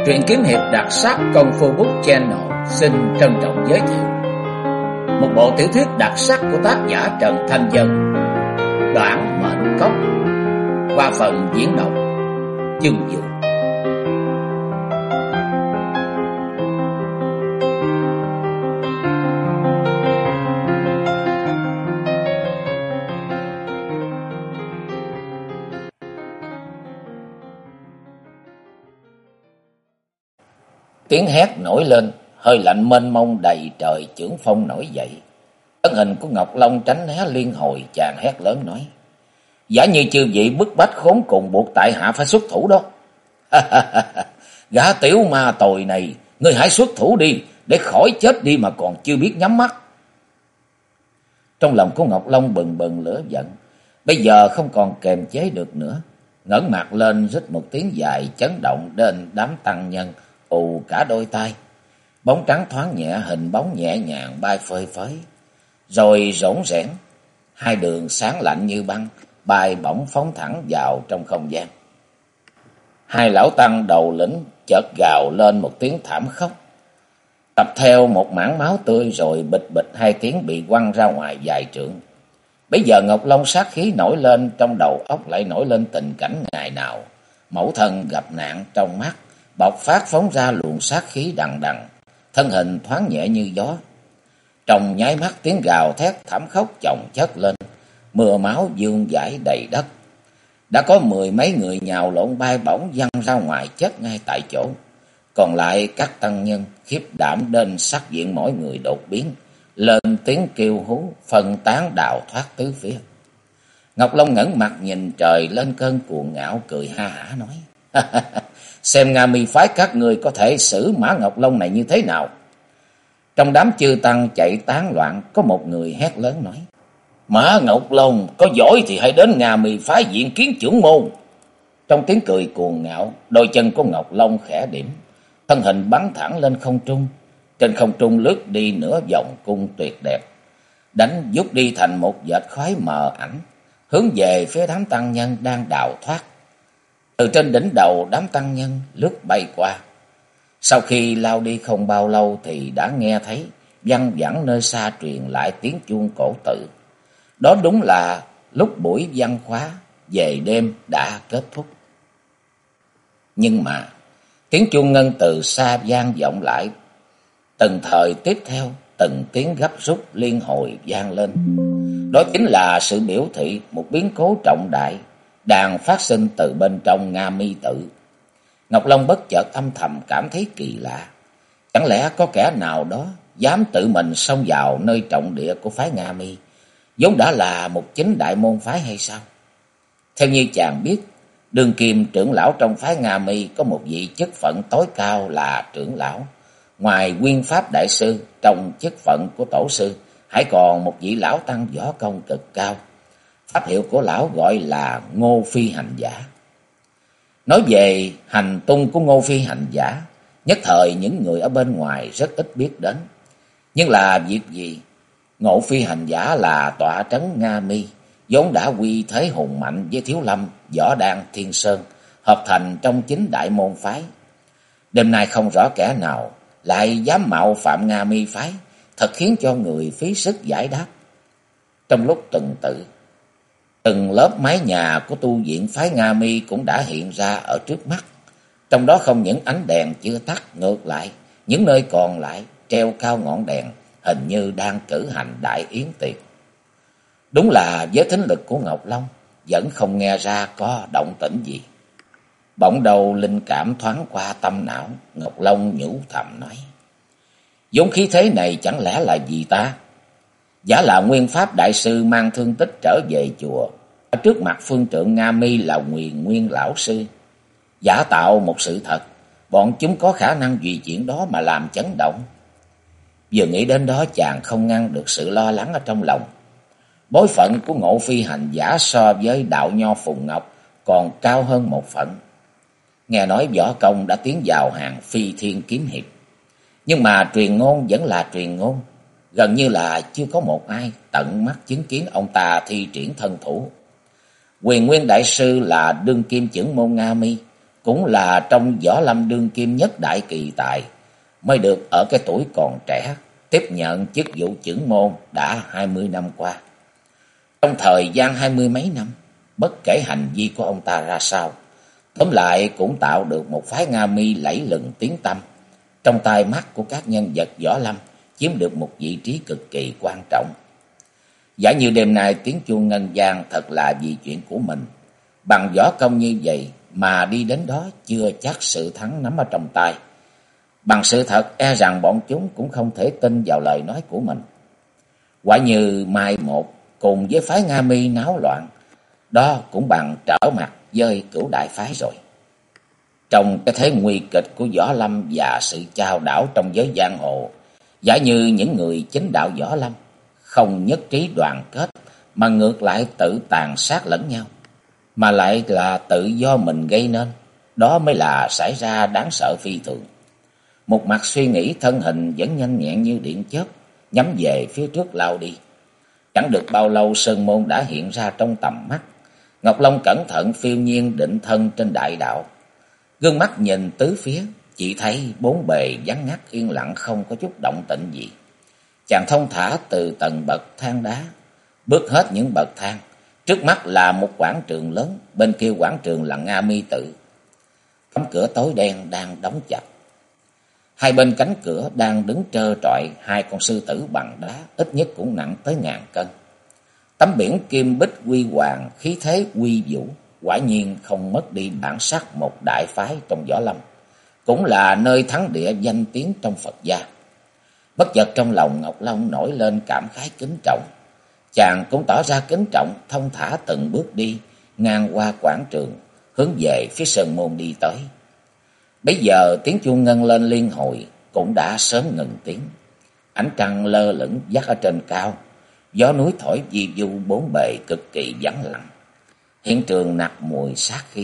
Truyện kiếm hiệp đặc sắc Công Phu Book Channel xin trân trọng giới thiệu một bộ tiểu thuyết đặc sắc của tác giả Trần Thanh Dân, Đoạn Mệnh Cốc, qua phần diễn đọc Dương Dược. Tiếng hét nổi lên, hơi lạnh mênh mông đầy trời chưởng phong nổi dậy. Thân hình của Ngọc Long tránh né liên hồi, chàng hét lớn nói: "Giả như chư vị bức bách khốn cùng, buộc tại hạ phải xuất thủ đó." "Gã tiểu ma tồi này, ngươi hãy xuất thủ đi, để khỏi chết đi mà còn chưa biết nhắm mắt." Trong lòng của Ngọc Long bừng bừng lửa giận, bây giờ không còn kềm chế được nữa, ngẩng mặt lên rít một tiếng dài chấn động đến đám tăng nhân ù cả đôi tai. Bóng trắng thoáng nhẹ, hình bóng nhẹ nhàng bay phơi phới, rồi rỗng rẽn, hai đường sáng lạnh như băng bay bổng phóng thẳng vào trong không gian. Hai lão tăng đầu lĩnh chợt gào lên một tiếng thảm khốc, tập theo một mảng máu tươi, rồi bịch bịch hai tiếng bị quăng ra ngoài vài trượng. Bây giờ Ngọc Long sát khí nổi lên, trong đầu óc lại nổi lên tình cảnh ngày nào mẫu thân gặp nạn trong mắt, bộc phát phóng ra luồng sát khí đằng đằng, thân hình thoáng nhẹ như gió. Trong nháy mắt tiếng gào thét thảm khốc chồng chất lên, mưa máu vương vãi đầy đất. Đã có mười mấy người nhào lộn bay bổng văng ra ngoài chết ngay tại chỗ. Còn lại các tăng nhân khiếp đảm đến sắc diện mỗi người đột biến, lên tiếng kêu hú phân tán đào thoát tứ phía. Ngọc Long ngẩng mặt nhìn trời lên cơn cuồng ngạo, cười ha hả nói: "Xem Nga Mi phái các người có thể xử Mã Ngọc Long này như thế nào." Trong đám chư tăng chạy tán loạn, có một người hét lớn nói: "Mã Ngọc Long có giỏi thì hãy đến Nga Mi phái diện kiến trưởng môn." Trong tiếng cười cuồng ngạo, đôi chân của Ngọc Long khẽ điểm, thân hình bắn thẳng lên không trung. Trên không trung lướt đi nửa vòng cung tuyệt đẹp, đánh vút đi thành một vệt khói mờ ảnh, hướng về phía đám tăng nhân đang đào thoát. Từ trên đỉnh đầu đám tăng nhân lướt bay qua. Sau khi lao đi không bao lâu thì đã nghe thấy văng vẳng nơi xa truyền lại tiếng chuông cổ tự. Đó đúng là lúc buổi văn khóa về đêm đã kết thúc. Nhưng mà tiếng chuông ngân từ xa vang vọng lại, từng thời tiếp theo từng tiếng gấp rút liên hồi vang lên. Đó chính là sự biểu thị một biến cố trọng đại đang phát sinh từ bên trong Nga Mi tự. Ngọc Long bất chợt âm thầm cảm thấy kỳ lạ. Chẳng lẽ có kẻ nào đó dám tự mình xông vào nơi trọng địa của phái Nga Mi, vốn đã là một chính đại môn phái hay sao? Theo như chàng biết, đương kim trưởng lão trong phái Nga Mi có một vị chức phận tối cao là trưởng lão. Ngoài Nguyên Pháp đại sư trong chức phận của tổ sư, hãy còn một vị lão tăng võ công cực cao. Pháp hiệu của lão gọi là Ngô Phi Hành Giả. Nói về hành tung của Ngô Phi Hành Giả, nhất thời những người ở bên ngoài rất ít biết đến. Nhưng là việc gì? Ngô Phi Hành Giả là tọa trấn Nga Mi, vốn đã quy thế hùng mạnh với Thiếu Lâm, Võ Đan, Thiên Sơn, hợp thành trong chính đại môn phái. Đêm nay không rõ kẻ nào lại dám mạo phạm Nga Mi phái, thật khiến cho người phí sức giải đáp. Trong lúc tuần tự, từng lớp mái nhà của tu viện phái Nga Mi cũng đã hiện ra ở trước mắt. Trong đó không những ánh đèn chưa tắt, ngược lại những nơi còn lại treo cao ngọn đèn, hình như đang cử hành đại yến tiệc. Đúng là với thính lực của Ngọc Long vẫn không nghe ra có động tĩnh gì. Bỗng đầu linh cảm thoáng qua tâm não, Ngọc Long nhủ thầm nói: vốn khí thế này chẳng lẽ là gì ta? Giả là Nguyên Pháp đại sư mang thương tích trở về chùa, ở trước mặt phương trượng Nga Mi là Huyền Nguyên lão sư, giả tạo một sự thật, bọn chúng có khả năng vì chuyện đó mà làm chấn động. Vừa nghĩ đến đó, chàng không ngăn được sự lo lắng ở trong lòng. Bối phận của Ngô Phi Hành Giả so với đạo nho Phùng Ngọc còn cao hơn một phận. Nghe nói võ công đã tiến vào hàng phi thiên kiếm hiệp, nhưng mà truyền ngôn vẫn là truyền ngôn, gần như là chưa có một ai tận mắt chứng kiến ông ta thi triển thân thủ. Huyền Nguyên đại sư là đương kim trưởng môn Nga Mi, cũng là trong võ lâm đương kim nhất đại kỳ tài, mới được ở cái tuổi còn trẻ tiếp nhận chức vụ chưởng môn đã 20 năm qua. Trong thời gian 20 mấy năm, bất kể hành vi của ông ta ra sao, tóm lại cũng tạo được một phái Nga Mi lẫy lừng tiếng tăm trong tai mắt của các nhân vật võ lâm, chiếm được một vị trí cực kỳ quan trọng. Giả như đêm nay tiếng chuông ngân vang thật là vì chuyện của mình, bằng võ công như vậy mà đi đến đó chưa chắc sự thắng nắm ở trong tay. Bằng sự thật e rằng bọn chúng cũng không thể tin vào lời nói của mình. Quả như mai một cùng với phái Nga Mi náo loạn, đó cũng bằng trở mặt với Cửu đại phái rồi. Trong cái thế nguy kịch của võ lâm và sự chao đảo trong giới giang hồ, giả như những người chính đạo võ lâm không nhất trí đoàn kết mà ngược lại tự tàn sát lẫn nhau, mà lại là tự do mình gây nên, đó mới là xảy ra đáng sợ phi thường. Một mặt suy nghĩ, thân hình vẫn nhanh nhẹn như điện chớp, nhắm về phía trước lao đi. Chẳng được bao lâu, sơn môn đã hiện ra trong tầm mắt. Ngọc Long cẩn thận phiêu nhiên định thân trên đại đạo, gương mắt nhìn tứ phía, chỉ thấy bốn bề vắng ngắt yên lặng, không có chút động tĩnh gì. Chàng thông thả từ tầng bậc thang đá bước hết những bậc thang. Trước mắt là một quảng trường lớn, bên kia quảng trường là Nga Mi tự. Cánh cửa tối đen đang đóng chặt. Hai bên cánh cửa đang đứng trơ trọi hai con sư tử bằng đá, ít nhất cũng nặng tới 1000 cân. Tấm biển kim bích huy hoàng, khí thế uy vũ, quả nhiên không mất đi bản sắc một đại phái trong võ lâm, cũng là nơi thắng địa danh tiếng trong Phật gia. Bất chợt trong lòng Ngọc Long nổi lên cảm khái kính trọng. Chàng cũng tỏ ra kính trọng, thông thả từng bước đi ngang qua quảng trường, hướng về phía sơn môn đi tới. Bấy giờ tiếng chuông ngân lên liên hồi cũng đã sớm ngừng tiếng. Ánh trăng lơ lửng vắt ở trên cao, gió núi thổi vi vu bốn bề cực kỳ vắng lặng. Hiện trường nặc mùi sát khí.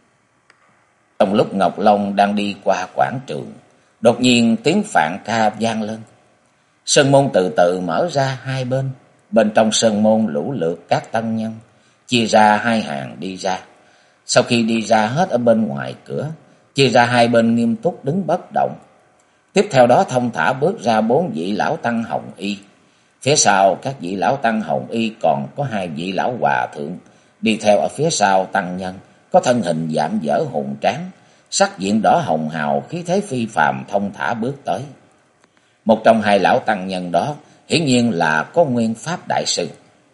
Trong lúc Ngọc Long đang đi qua quảng trường, đột nhiên tiếng phạn ca vang lên. Sơn môn từ từ mở ra hai bên. Bên trong sơn môn lũ lượt các tăng nhân chia ra hai hàng đi ra. Sau khi đi ra hết ở bên ngoài cửa, chia ra hai bên nghiêm túc đứng bất động. Tiếp theo đó thông thả bước ra 4 vị lão tăng hồng y. Phía sau các vị lão tăng hồng y còn có 2 vị lão hòa thượng đi theo ở phía sau tăng nhân, có thân hình dạm dở hùng tráng, sắc diện đỏ hồng hào, khí thế phi phàm, thông thả bước tới. Một trong 2 lão tăng nhân đó hiển nhiên là có Nguyên Pháp đại sư.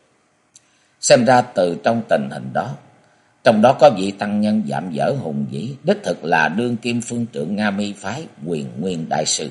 Xem ra từ trong tình hình đó, trong đó có vị tăng nhân dạm dở hùng vĩ, đích thực là đương kim phương trượng Nga Mi phái Huyền Nguyên đại sư.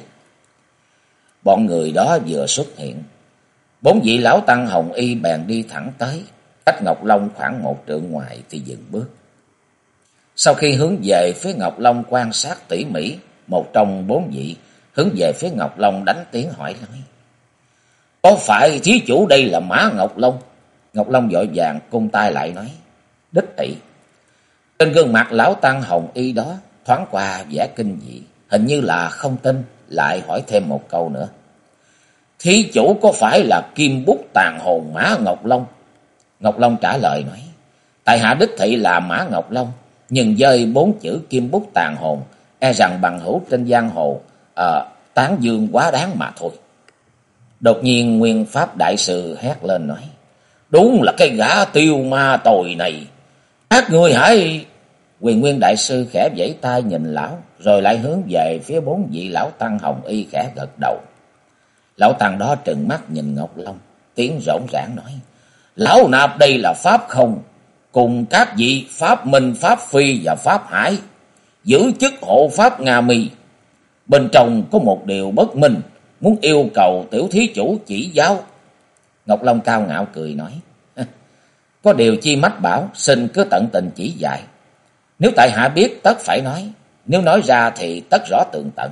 Bọn người đó vừa xuất hiện, 4 vị lão tăng hồng y bèn đi thẳng tới, cách Ngọc Long khoảng 1 trượng ngoài thì dừng bước. Sau khi hướng về phía Ngọc Long quan sát tỉ mỉ, một trong 4 vị hướng về phía Ngọc Long đánh tiếng hỏi nói: "Có phải thí chủ đây là Mã Ngọc Long?" Ngọc Long vội vàng cung tay lại nói: "Đích thị." Trên gương mặt lão tăng hồng y đó thoáng qua vẻ kinh dị, hình như là không tin, lại hỏi thêm một câu nữa: "Thí chủ có phải là Kim Bút Tàn Hồn Mã Ngọc Long?" Ngọc Long trả lời nói: "Tại hạ đích thị là Mã Ngọc Long, nhưng với 4 chữ Kim Bút Tàn Hồn, e rằng bằng hữu trên giang hồ tán dương quá đáng mà thôi." Đột nhiên Nguyên Pháp đại sư hét lên nói: "Đúng là cái gã tiêu ma tồi này, các ngươi hãy..." Huyền Nguyên đại sư khẽ vẫy tay nhìn lão, rồi lại hướng về phía 4 vị lão tăng hồng y khẽ gật đầu. Lão tăng đó trừng mắt nhìn Ngọc Long, tiếng rỗng rãng nói: "Lão nạp đây là Pháp Không, cùng các vị Pháp Minh, Pháp Phi và Pháp Hải, giữ chức hộ Pháp Nga Mi. Bên trong có một điều bất minh, muốn yêu cầu tiểu thí chủ chỉ giáo." Ngọc Long cao ngạo cười nói: "Có điều chi mách bảo, xin cứ tận tình chỉ dạy. Nếu tại hạ biết tất phải nói, nếu nói ra thì tất rõ tường tận."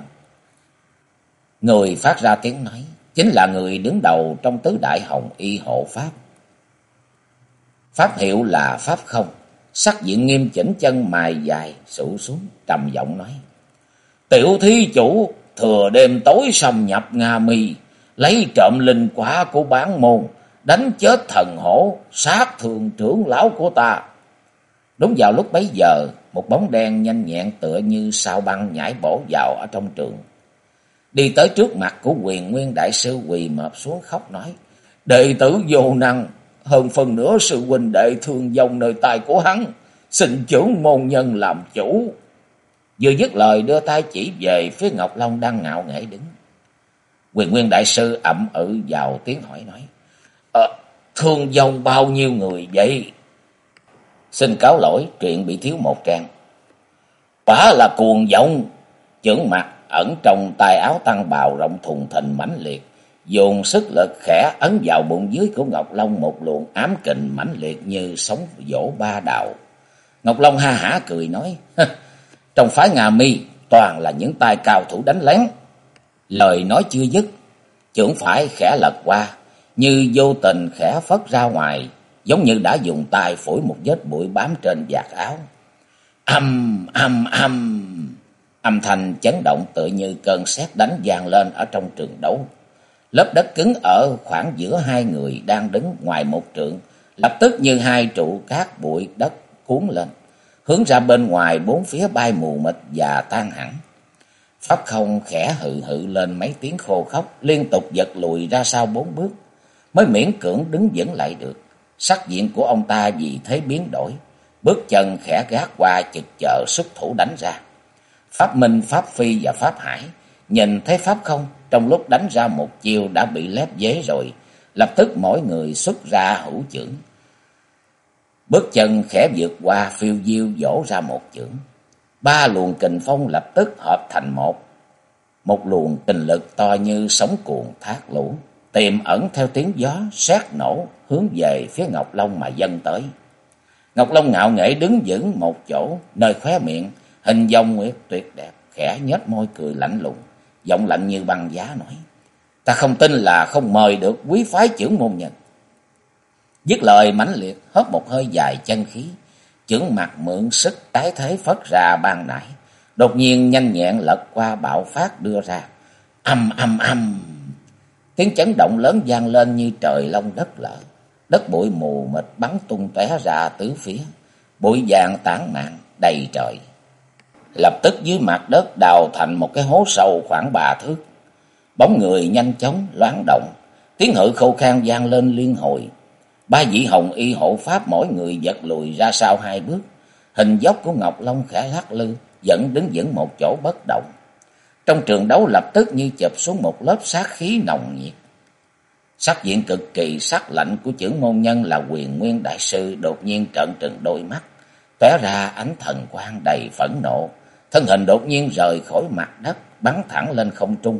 Người phát ra tiếng nói chính là người đứng đầu trong tứ đại hồng y hộ Pháp. Pháp hiệu là Pháp Không, sắc diện nghiêm chỉnh, chân mày dài sụ xuống, trầm giọng nói: "Tiểu thí chủ thừa đêm tối xâm nhập Nga Mi, lấy trộm linh quả của bản môn, đánh chết thần hổ, sát thường trưởng lão của ta." Đúng vào lúc bấy giờ, một bóng đen nhanh nhẹn tựa như sao băng nhảy bổ vào ở trong trường. Đi tới trước mặt của Huyền Nguyên đại sư, quỳ mọp xuống khóc nói: "Đệ tử vô năng, hơn phần nữa sư huynh đệ thương vong nơi tay của hắn, xin trưởng môn nhân làm chủ." Vừa dứt lời đưa tay chỉ về phía Ngọc Long đang ngạo nghễ đứng. Huyền Nguyên đại sư ậm ừ vào tiếng hỏi nói: "Thương vong bao nhiêu người vậy?" "Xin cáo lỗi, chuyện bị thiếu một trang." "Quả là cuồng vọng." Chưởng mặt ẩn trong tay áo tăng bào rộng thùng thình mãnh liệt, dùng sức lực khẽ ấn vào bụng dưới của Ngọc Long một luồng ám kình mãnh liệt như sóng vỗ ba đào. Ngọc Long ha hả cười nói: "Trong phái Nga Mi toàn là những tay cao thủ đánh lén." Lời nói chưa dứt, chưởng phải khẽ lật qua, như vô tình khẽ phất ra ngoài, giống như đã dùng tay phủi một vết bụi bám trên vạt áo. Âm âm âm, âm thanh chấn động tựa như cơn sét đánh vang lên ở trong trường đấu. Lớp đất cứng ở khoảng giữa hai người đang đứng ngoài một trượng lập tức như hai trụ cát bụi đất cuốn lên, hướng ra bên ngoài bốn phía bay mù mịt và tan hẳn. Pháp Không khẽ hự hự lên mấy tiếng khô khốc, liên tục giật lùi ra sau 4 bước, mới miễn cưỡng đứng vững lại được. Sắc diện của ông ta vì thế biến đổi, bước chân khẽ gác qua chực chờ xuất thủ đánh ra. Pháp Minh, Pháp Phi và Pháp Hải nhìn thấy Pháp Không trong lúc đánh ra một chiêu đã bị lép vế rồi, lập tức mỗi người xuất ra hữu chưởng. Bước chân khẽ vượt qua, phiêu diêu vỗ ra một chưởng. 3 luồng kình phong lập tức hợp thành một luồng kình lực to như sóng cuồn thác lũ, tiềm ẩn theo tiếng gió sét nổ hướng về phía Ngọc Long mà dâng tới. Ngọc Long ngạo nghễ đứng vững một chỗ, nơi khóe miệng hình dong nguyệt tuyệt đẹp, khẽ nhếch môi cười lạnh lùng, giọng lạnh như băng giá nói: "Ta không tin là không mời được quý phái trưởng môn nhân." Dứt lời mãnh liệt hớp một hơi dài chân khí, chưởng mặt mượn sức tái thế phất ra ban nãy, đột nhiên nhanh nhẹn lật qua bạo phát đưa ra. Âm âm âm, tiếng chấn động lớn vang lên như trời long đất lở. Đất bụi mù mịt bắn tung tóe ra tứ phía, bụi vàng tản mạn đầy trời. Lập tức dưới mặt đất đào thành một cái hố sâu khoảng 3 thước. Bóng người nhanh chóng loáng động, tiếng hự khô khan vang lên liên hồi. 3 vị hồng y hộ pháp mỗi người giật lùi ra sau 2 bước. Hình dốc của Ngọc Long khẽ lắc lư, vẫn đứng vững một chỗ bất động. Trong trường đấu lập tức như chụp xuống một lớp sát khí nồng nhiệt. Sắc diện cực kỳ sắc lạnh của chưởng môn nhân là Huyền Nguyên đại sư đột nhiên trợn trừng đôi mắt, tóe ra ánh thần quang đầy phẫn nộ, thân hình đột nhiên rời khỏi mặt đất, bắn thẳng lên không trung.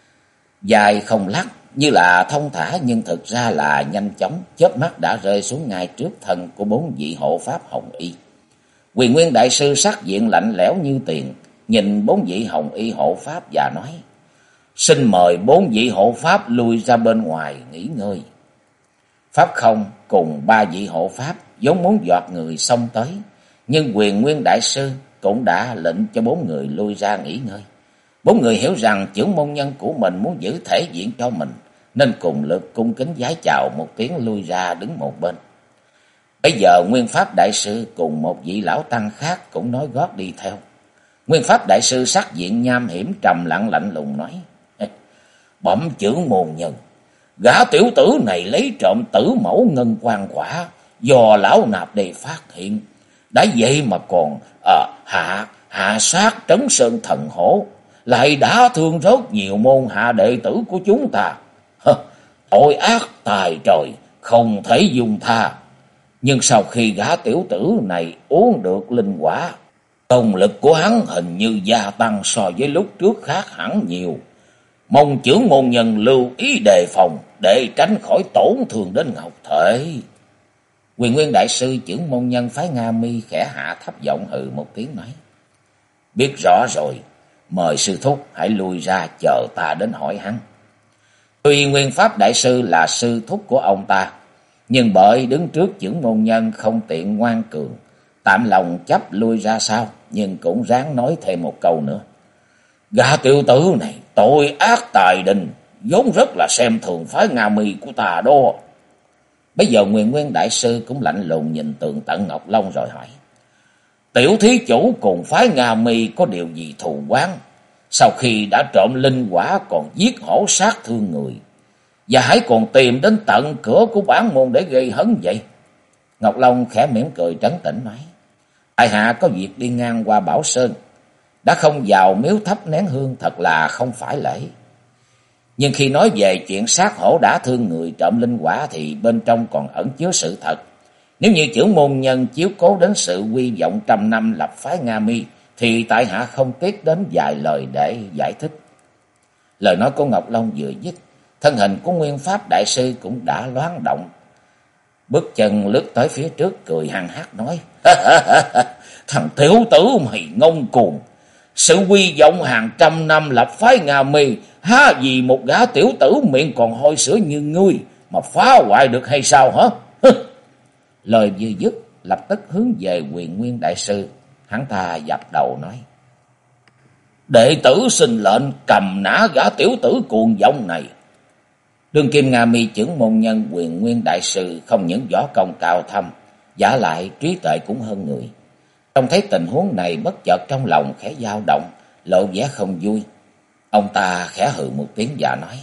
Dài không lắc, như là thông thả nhưng thực ra là nhanh chóng, chớp mắt đã rơi xuống ngay trước thân của 4 vị hộ pháp hồng y. Huyền Nguyên đại sư sắc diện lạnh lẽo như tiền, nhìn 4 vị hồng y hộ pháp và nói: "Xin mời 4 vị hộ pháp lui ra bên ngoài nghỉ ngơi." Pháp Không cùng 3 vị hộ pháp vốn muốn dọt người xông tới, nhưng Huyền Nguyên đại sư cũng đã lệnh cho 4 người lui ra nghỉ ngơi. 4 người hiểu rằng chưởng môn nhân của mình muốn giữ thể diện cho mình, nên cùng lực cung kính vái chào một tiếng lui ra đứng một bên. Bây giờ Nguyên Pháp đại sư cùng một vị lão tăng khác cũng nói gót đi theo. Nguyên Pháp đại sư sắc diện nham hiểm trầm lặng lạnh lùng nói: "Bẩm chưởng môn nhân, gã tiểu tử này lấy trộm tử mẫu ngân quan quả do lão nạp đề phát hiện, đã vậy mà còn hạ sát Trấn Sơn Thần Hổ, lại đã thương rất nhiều môn hạ đệ tử của chúng ta. Tội ác tài trời, không thể dung tha. Nhưng sau khi gã tiểu tử này uống được linh quả, công lực của hắn hình như gia tăng so với lúc trước khác hẳn nhiều. Mong chưởng môn nhân lưu ý đề phòng để tránh khỏi tổn thương đến ngọc thể." Huyền Nguyên đại sư chưởng môn nhân phái Nga Mi khẽ hạ thấp giọng hừ một tiếng nói: "Biết rõ rồi, mời sư thúc hãy lui ra chờ ta đến hỏi hắn." Tuy Nguyên Pháp đại sư là sư thúc của ông ta, nhưng bởi đứng trước chưởng môn nhân không tiện ngoan cường, tạm lòng chấp lui ra sau, nhưng cũng ráng nói thêm một câu nữa: "Gã tiểu tử này tội ác tài đình, vốn rất là xem thường phái Nga Mi của ta đó." Bây giờ Nguyên Nguyên đại sư cũng lạnh lùng nhìn tường tận Ngọc Long rồi hỏi: tiểu thí chủ cùng phái Nga Mi có điều gì thù oán? Sau khi đã trộm linh quả còn giết hổ sát thương người, và hãy còn tìm đến tận cửa của bản môn để gây hấn vậy? Ngọc Long khẽ mỉm cười trấn tĩnh nói: tại hạ có việc đi ngang qua Bảo Sơn, đã không vào miếu thắp nén hương, thật là không phải lễ. Nhưng khi nói về chuyện sát hổ đã thương người trộm linh quả thì bên trong còn ẩn chứa sự thật. Nếu như chưởng môn nhân chiếu cố đến sự quy vọng trăm năm lập phái Nga Mi, thì tại hạ không tiếc đến vài lời để giải thích. Lời nói của Ngọc Long vừa dứt, thân hình của Nguyên Pháp đại sư cũng đã loáng động, bước chân lướt tới phía trước, cười hăng hắc nói: thằng tiểu tử mày ngông cuồng, sự quy vọng hàng trăm năm lập phái Nga Mi, há gì một gã tiểu tử miệng còn hôi sữa như ngươi mà phá hoại được hay sao hả? Lời vừa dứt, lập tức hướng về Huyền Nguyên đại sư. Hắn ta dập đầu nói: đệ tử xin lệnh cầm nã gã tiểu tử cuồng vọng này. Đương kim Nga Mi chưởng môn nhân Huyền Nguyên đại sư không những võ công cao thâm, giả lại trí tuệ cũng hơn người. Trông thấy tình huống này, bất chợt trong lòng khẽ dao động, lộ vẻ không vui. Ông ta khẽ hừ một tiếng và nói: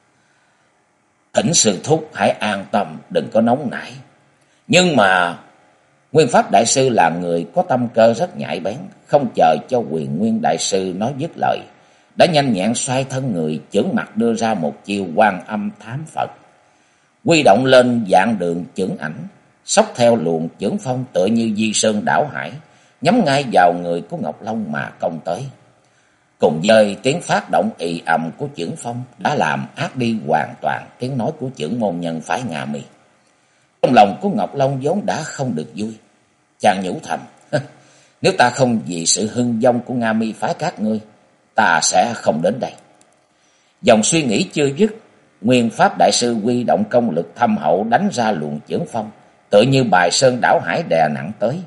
thỉnh sư thúc hãy an tâm, đừng có nóng nảy. Nhưng mà Nguyên Pháp đại sư là người có tâm cơ rất nhạy bén, không chờ cho Huyền Nguyên đại sư nói dứt lời, đã nhanh nhẹn xoay thân người, chưởng mặt đưa ra một chiêu Quan Âm Thám Phật, huy động lên dạng đường chưởng ảnh, xốc theo luồng chưởng phong tựa như di sơn đảo hải, nhắm ngay vào người của Ngọc Long mà công tới. Cùng với tiếng phát động ì ầm của chưởng phong đã làm át đi hoàn toàn tiếng nói của chưởng môn nhân phái Nga Mi. Trong lòng của Ngọc Long vốn đã không được vui, chàng nhủ thầm: nếu ta không vì sự hưng vong của Nga Mi phái các ngươi, ta sẽ không đến đây. Dòng suy nghĩ chưa dứt, Nguyên Pháp đại sư huy động công lực thâm hậu đánh ra luồng chưởng phong, tựa như bài sơn đảo hải đè nặng tới.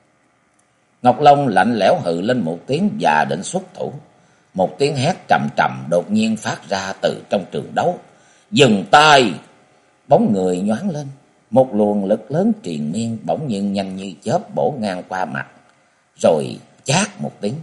Ngọc Long lạnh lẽo hừ lên một tiếng và định xuất thủ. Một tiếng hét trầm trầm đột nhiên phát ra từ trong trường đấu: dừng tay! Bóng người nhoáng lên, một luồng lực lớn triền miên bỗng nhiên nhanh như chớp bổ ngang qua mặt, rồi chát một tiếng.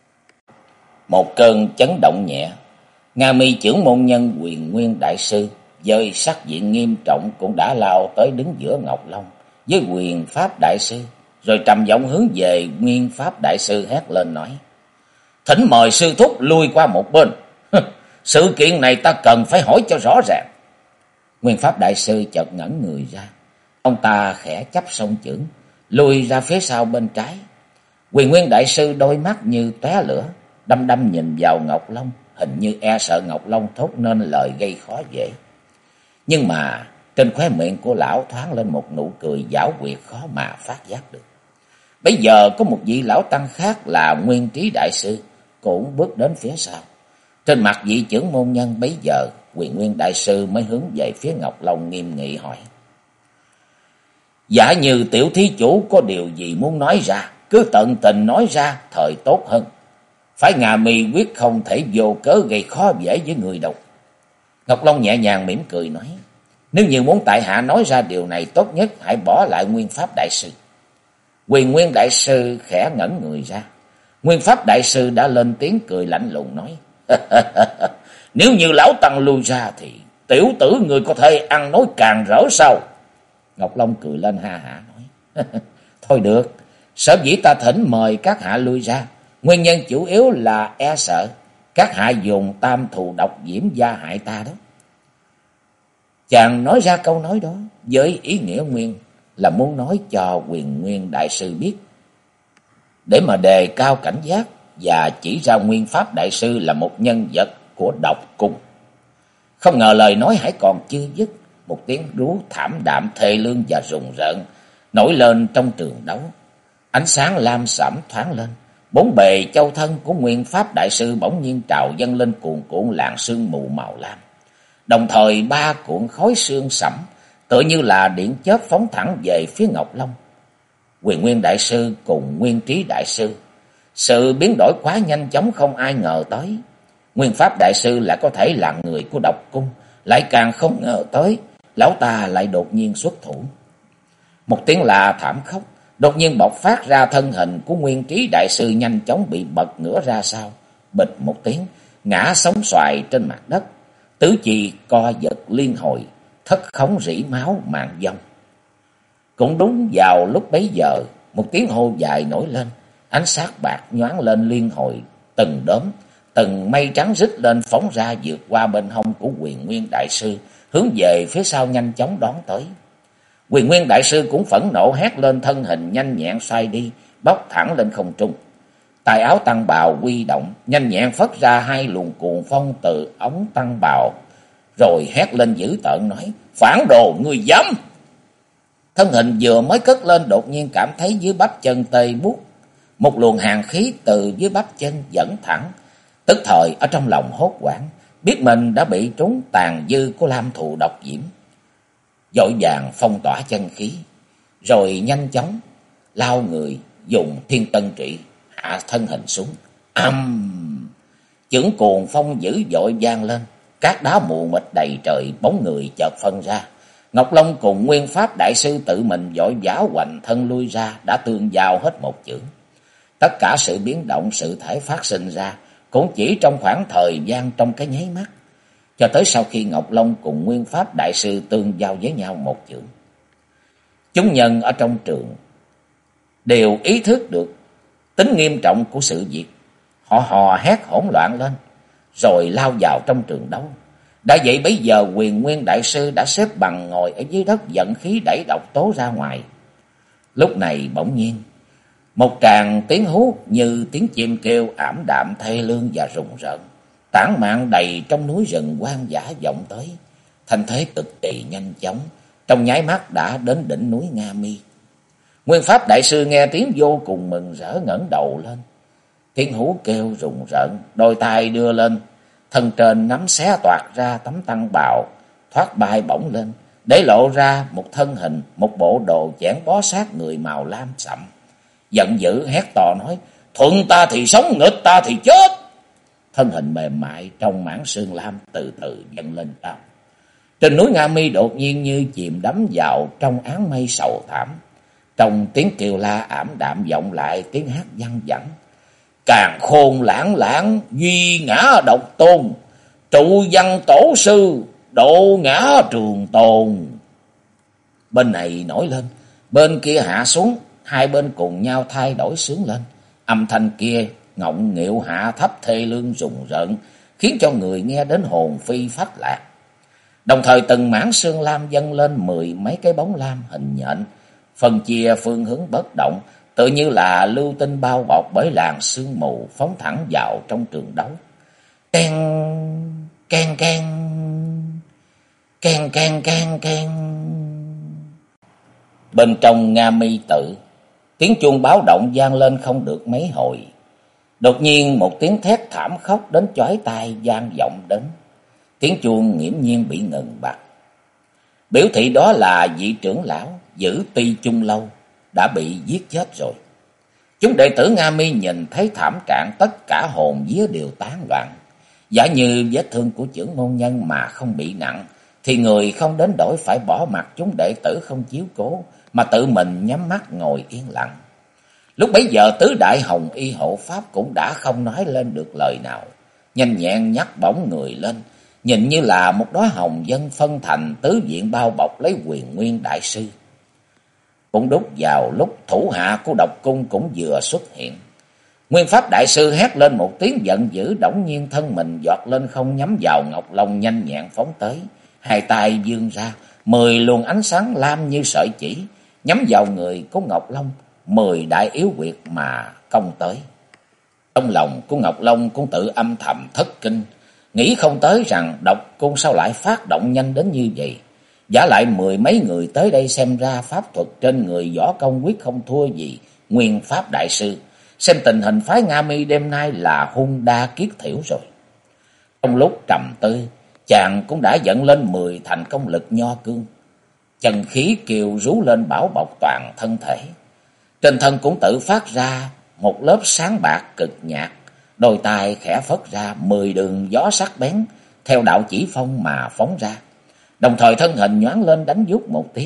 Một cơn chấn động nhẹ, Nga Mi chưởng môn nhân Huyền Nguyên đại sư với sắc diện nghiêm trọng cũng đã lao tới đứng giữa Ngọc Long với Huyền Pháp đại sư, rồi trầm giọng hướng về Nguyên Pháp đại sư hét lên nói: thỉnh mời sư thúc lui qua một bên. Sự kiện này ta cần phải hỏi cho rõ ràng. Nguyên Pháp đại sư chợt ngẩn người ra, ông ta khẽ chắp song chưởng, lùi ra phía sau bên trái. Huyền Nguyên đại sư đôi mắt như tóe lửa, đăm đăm nhìn vào Ngọc Long, hình như e sợ Ngọc Long thốt nên lời gây khó dễ. Nhưng mà trên khóe miệng của lão thoáng lên một nụ cười giảo quyệt khó mà phát giác được. Bây giờ có một vị lão tăng khác là Nguyên Trí đại sư cũng bước đến phía sau. Trên mặt vị chưởng môn nhân bấy giờ, Huyền Nguyên đại sư mới hướng về phía Ngọc Long nghiêm nghị hỏi: giả như tiểu thí chủ có điều gì muốn nói ra, cứ tận tình nói ra thời tốt hơn. Phái Nga Mi quyết không thể vô cớ gây khó dễ với người đâu. Ngọc Long nhẹ nhàng mỉm cười nói: nếu như muốn tại hạ nói ra điều này, tốt nhất hãy bỏ lại Nguyên Pháp đại sư. Huyền Nguyên đại sư khẽ ngẩn người ra. Nguyên Pháp đại sư đã lên tiếng cười lạnh lùng nói: nếu như lão tăng lui ra thì tiểu tử người có thể ăn nói càng rỡ sao? Ngọc Long cười lên ha hả nói: thôi được, sở dĩ ta thỉnh mời các hạ lui ra, nguyên nhân chủ yếu là e sợ các hạ dùng tam thù độc diễm gia hại ta đó. Chàng nói ra câu nói đó với ý nghĩa nguyên là muốn nói cho Huyền Nguyên đại sư biết, để mà đề cao cảnh giác và chỉ ra Nguyên Pháp đại sư là một nhân vật của độc cung. Không ngờ lời nói hãy còn chưa dứt, một tiếng rú thảm đạm thê lương và rùng rợn nổi lên trong trường đấu. Ánh sáng lam sẫm thoáng lên, bốn bề châu thân của Nguyên Pháp đại sư bỗng nhiên trào dâng lên cuồn cuộn làn sương mù màu lam. Đồng thời ba cuộn khói sương sẫm tựa như là điện chớp phóng thẳng về phía Ngọc Long. Huyền Nguyên đại sư cùng Nguyên Trí đại sư, sự biến đổi quá nhanh chóng không ai ngờ tới. Nguyên Pháp đại sư lại có thể là người của độc cung, lại càng không ngờ tới lão ta lại đột nhiên xuất thủ. Một tiếng la thảm khốc đột nhiên bộc phát ra, thân hình của Nguyên Trí đại sư nhanh chóng bị bật ngửa ra sau, bịch một tiếng, ngã sóng xoài trên mặt đất, tứ chi co giật liên hồi, thất khống rỉ máu mạng vong. Cũng đúng vào lúc bấy giờ, một tiếng hô dài nổi lên, ánh sát bạc nhoáng lên liên hồi, từng đốm, từng mây trắng rít lên phóng ra vượt qua bên hông của Huyền Nguyên đại sư, hướng về phía sau nhanh chóng đón tới. Huyền Nguyên đại sư cũng phẫn nộ hét lên, thân hình nhanh nhẹn xoay đi, bốc thẳng lên không trung. Tài áo tăng bào huy động, nhanh nhẹn phất ra hai luồng cuồng phong từ ống tăng bào, rồi hét lên dữ tợn nói: "Phản đồ, ngươi dám!" Thân hình vừa mới cất lên, đột nhiên cảm thấy dưới bắp chân tê buốt, một luồng hàn khí từ dưới bắp chân dẫn thẳng. Tức thời ở trong lòng hốt hoảng, biết mình đã bị trúng tàn dư của lam thù độc diễm, vội vàng phong tỏa chân khí, rồi nhanh chóng lao người dùng thiên tân trị hạ thân hình xuống. Chưởng cuồng phong dữ dội vang lên, cát đá mù mịt đầy trời, bóng người chợt phân ra. Ngọc Long cùng Nguyên Pháp đại sư tự mình vội vã hoành thân lui ra, đã tương giao hết một chưởng. Tất cả sự biến động, sự thể phát sinh ra cũng chỉ trong khoảng thời gian trong cái nháy mắt, cho tới sau khi Ngọc Long cùng Nguyên Pháp đại sư tương giao với nhau một chưởng. Chúng nhân ở trong trường đều ý thức được tính nghiêm trọng của sự việc, họ hò hét hỗn loạn lên, rồi lao vào trong trường đấu. Đã vậy bấy giờ Huyền Nguyên đại sư đã xếp bằng ngồi ở dưới đất, vận khí đẩy độc tố ra ngoài. Lúc này bỗng nhiên một tràng tiếng hú như tiếng chim kêu ảm đạm thê lương và rùng rợn, tản mạn đầy trong núi rừng hoang dã vọng tới, thành thế cực kỳ nhanh chóng, trong nháy mắt đã đến đỉnh núi Nga Mi. Nguyên Pháp đại sư nghe tiếng vô cùng mừng rỡ, ngẩng đầu lên. Tiếng hú kêu rùng rợn, đôi tay đưa lên, thân trên nắm xé toạc ra tấm tăng bào, thoát bay bổng lên, để lộ ra một thân hình, một bộ đồ chẽn bó sát người màu lam sậm. Giận dữ hét to nói: "Thuận ta thì sống, nghịch ta thì chết!" Thân hình mềm mại trong mảng sương lam từ từ dâng lên cao. Trên núi Nga Mi đột nhiên như chìm đắm vào trong áng mây sầu thảm. Trong tiếng kêu la ảm đạm vọng lại tiếng hát văng vẳng: "Càn khôn lãng lãng, duy ngã độc tôn, trụ văn tổ sư, độ ngã trường tồn." Bên này nổi lên, bên kia hạ xuống, hai bên cùng nhau thay đổi sướng lên. Âm thanh kia ngọng nghịu hạ thấp thê lương rùng rợn, khiến cho người nghe đến hồn phi phách lạc. Đồng thời từng mảng sương lam dâng lên 10 mấy cái bóng lam hình nhện, phân chia phương hướng bất động, tự như là lưu tinh bao bọc bởi làn sương mù, phóng thẳng vào trong trường đấu. Ken ken ken ken ken ken ken. Bên trong Nga Mi tự, tiếng chuông báo động vang lên không được mấy hồi. Đột nhiên một tiếng thét thảm khóc đến chói tai vang vọng đến. Tiếng chuông nghiễm nhiên bị ngừng bặt, biểu thị đó là vị trưởng lão Giữ Ti Chung Lâu đã bị giết chết rồi. Chúng đệ tử Nga Mi nhìn thấy thảm trạng, tất cả hồn vía đều tán loạn. Giả như vết thương của chưởng môn nhân mà không bị nặng, thì người không đến đổi phải bỏ mặc chúng đệ tử không chiếu cố, mà tự mình nhắm mắt ngồi yên lặng. Lúc bấy giờ tứ đại hồng y hộ pháp cũng đã không nói lên được lời nào, nhanh nhẹn nhắc bổng người lên, nhìn như là một đóa hồng dân phân thành tứ diện bao bọc lấy Huyền Nguyên đại sư. Cũng đúc vào lúc thủ hạ của độc cung cũng vừa xuất hiện. Nguyên Pháp đại sư hét lên một tiếng giận dữ, đống nhiên thân mình giọt lên không, nhắm vào Ngọc Long nhanh nhẹn phóng tới. Hai tay vươn ra, 10 luồng ánh sáng lam như sợi chỉ, nhắm vào người của Ngọc Long, 10 đại yếu huyệt mà công tới. Trong lòng của Ngọc Long cũng tự âm thầm thất kinh, nghĩ không tới rằng độc cung sao lại phát động nhanh đến như vậy. Giả lại 10 mấy người tới đây, xem ra pháp thuật trên người võ công quyết không thua gì Nguyên Pháp đại sư. Xem tình hình phái Nga Mi đêm nay là hung đa kiết thiểu rồi. Trong lúc trầm tư, chàng cũng đã dẫn lên 10 thành công lực nho cương. Chân khí kiều rú lên bảo bọc toàn thân thể. Trên thân cũng tự phát ra một lớp sáng bạc cực nhạt. Đôi tay khẽ phất ra 10 đường gió sắc bén theo đạo chỉ phong mà phóng ra. Đồng thời thân hình nhoáng lên đánh vút một tiếng,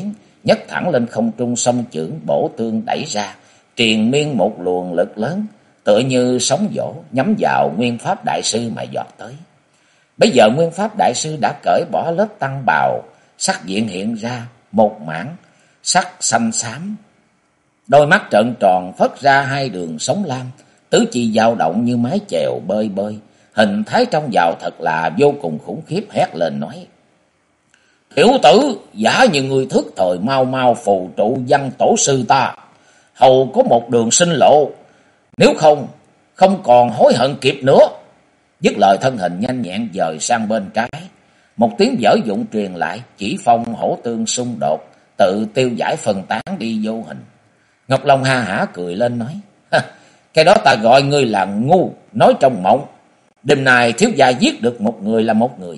nhấc thẳng lên không trung, song chưởng bổ tương đẩy ra, triền miên một luồng lực lớn, tựa như sóng vỗ nhắm vào Nguyên Pháp Đại Sư mà giọt tới. Bây giờ Nguyên Pháp Đại Sư đã cởi bỏ lớp tăng bào, sắc diện hiện ra một mảng sắc xanh xám. Đôi mắt trợn tròn phất ra hai đường sóng lam, tứ chi dao động như mái chèo bơi bơi, hình thái trong vào thật là vô cùng khủng khiếp, hét lên nói: "Tiểu tử, giả như người thức thời, mau mau phù trụ văn tổ sư ta, hầu có một đường sinh lộ, nếu không, không còn hối hận kịp nữa." Dứt lời thân hình nhanh nhẹn dời sang bên trái, một tiếng dở dụng truyền lại, chỉ phong hổ tương xung đột, tự tiêu giải phân tán đi vô hình. Ngọc Long ha hả cười lên nói: "Cái đó ta gọi ngươi là ngu, nói trong mộng. Đêm nay thiếu gia giết được một người là một người."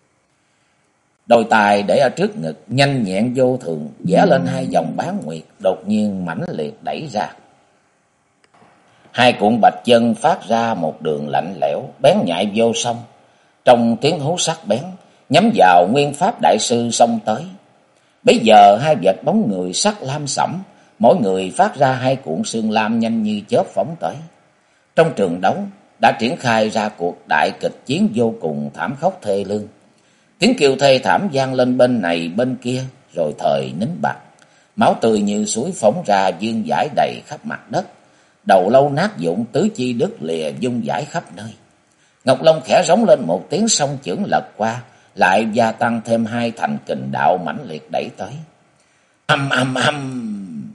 Đôi tài để ở trước ngực, nhanh nhẹn vô thường, vẽ lên hai dòng bán nguyệt, đột nhiên mãnh liệt đẩy ra. Hai cuộn bạch chân phát ra một đường lạnh lẽo, bén nhạy vô song. Trong tiếng hú sắc bén, nhắm vào Nguyên Pháp Đại Sư xông tới. Bây giờ hai vệt bóng người sắc lam sẫm, mỗi người phát ra hai cuộn xương lam nhanh như chớp phóng tới. Trong trường đấu đã triển khai ra cuộc đại kịch chiến vô cùng thảm khốc thê lương. Tiếng kêu thê thảm vang lên bên này bên kia, rồi thời nín bặt. Máu tươi như suối phóng ra vương vãi đầy khắp mặt đất. Đầu lâu nát vụn, tứ chi đứt lìa vung vãi khắp nơi. Ngọc Long khẽ rống lên một tiếng, song chưởng lật qua, lại gia tăng thêm hai thành kình đạo mãnh liệt đẩy tới. Âm âm âm.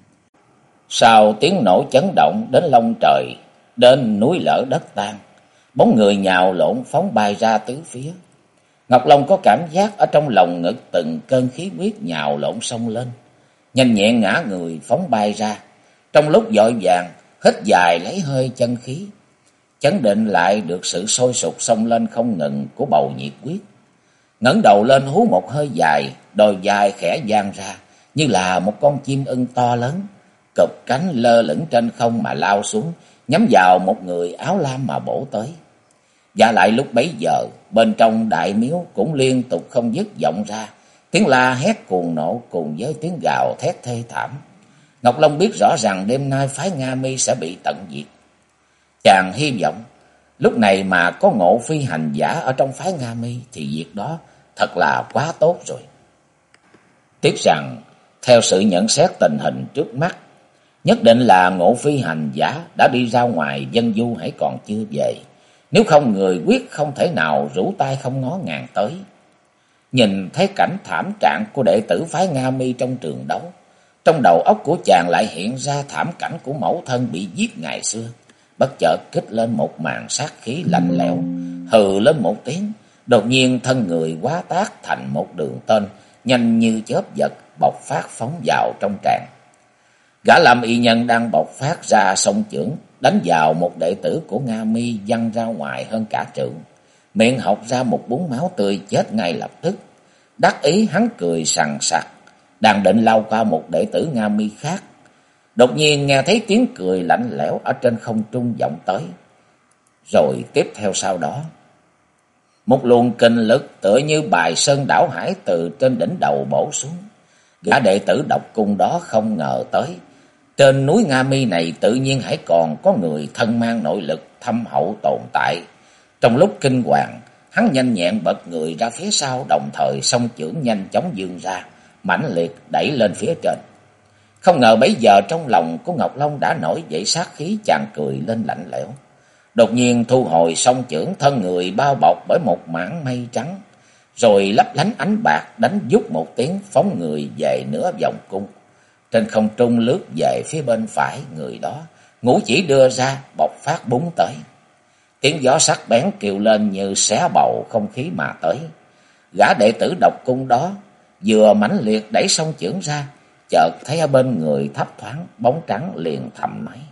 Sau tiếng nổ chấn động đến lông trời, đến núi lở đất tan, bóng người nhào lộn phóng bay ra tứ phía. Ngọc Long có cảm giác ở trong lòng ngực từng cơn khí huyết nhào lộn xông lên, nhanh nhẹn ngã người phóng bay ra. Trong lúc vội vàng hít dài lấy hơi chân khí, chấn định lại được sự sôi sục xông lên không ngừng của bầu nhiệt huyết. Ngẩng đầu lên hú một hơi dài, đôi vai khẽ dang ra như là một con chim ưng to lớn, cụp cánh lơ lửng trên không mà lao xuống, nhắm vào một người áo lam mà bổ tới. Và lại lúc bấy giờ, bên trong đại miếu cũng liên tục không dứt vọng ra tiếng la hét cuồng nộ cùng với tiếng gào thét thê thảm. Ngọc Long biết rõ rằng đêm nay phái Nga Mi sẽ bị tận diệt. Chàng hy vọng lúc này mà có Ngộ Phi hành giả ở trong phái Nga Mi thì việc đó thật là quá tốt rồi. Tiếp rằng, theo sự nhận xét tình hình trước mắt, nhất định là Ngộ Phi hành giả đã đi ra ngoài dân du hãy còn chưa về. Nếu không, người quyết không thể nào rũ tay không ngó ngàng tới. Nhìn thấy cảnh thảm trạng của đệ tử phái Nga Mi trong trường đấu, trong đầu óc của chàng lại hiện ra thảm cảnh của mẫu thân bị giết ngày xưa. Bất chợt kích lên một màn sát khí lạnh lẽo, hừ lên một tiếng, đột nhiên thân người hóa tác thành một đường tên, nhanh như chớp giật bộc phát phóng vào trong tràng. Gã Lam Y Nhân đang bộc phát ra song chưởng, đánh vào một đệ tử của Nga Mi văng ra ngoài hơn cả trượng, miệng học ra một búng máu tươi chết ngay lập tức. Đắc ý hắn cười sằng sặc, đang định lao qua một đệ tử Nga Mi khác, đột nhiên nghe thấy tiếng cười lạnh lẽo ở trên không trung vọng tới. Rồi tiếp theo sau đó, một luồng kình lực tựa như bài sơn đảo hải từ trên đỉnh đầu bổ xuống. Gã đệ tử độc cung đó không ngờ tới, trên núi Nga Mi này tự nhiên hãy còn có người thân mang nội lực thâm hậu tồn tại. Trong lúc kinh hoàng, hắn nhanh nhẹn bật người ra phía sau, đồng thời song chưởng nhanh chóng vươn ra, mãnh liệt đẩy lên phía trên. Không ngờ bấy giờ trong lòng của Ngọc Long đã nổi dậy sát khí, chàng cười lên lạnh lẽo. Đột nhiên thu hồi song chưởng, thân người bao bọc bởi một mảng mây trắng, rồi lấp lánh ánh bạc, đánh vút một tiếng phóng người về nửa vòng cung. Trên không trung lướt về phía bên phải người đó, ngũ chỉ đưa ra bộc phát búng tới. Tiếng gió sắc bén kêu lên như xé bầu không khí mà tới. Gã đệ tử độc cung đó vừa mãnh liệt đẩy song chưởng ra, chợt thấy ở bên người thấp thoáng bóng trắng, liền thầm nói: